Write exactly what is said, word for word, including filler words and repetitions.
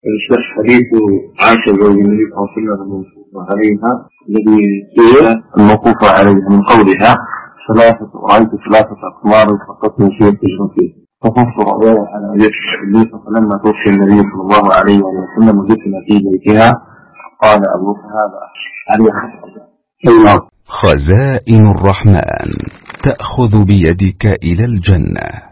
الشيخ حديث عائشة زوج النبي صلى الله عليه وسلم الموقوف عليها الذي هي الموقوف عليها من قولها ثلاثة رأيت ثلاثة أقمار فقط من شيء تجربتي فقصت رأيها على يد النبي فلما توفي النبي صلى الله عليه وسلم ودفن في بيتها قال أبوك هذا عليه. خزائن الرحمن تأخذ بيدك إلى الجنة.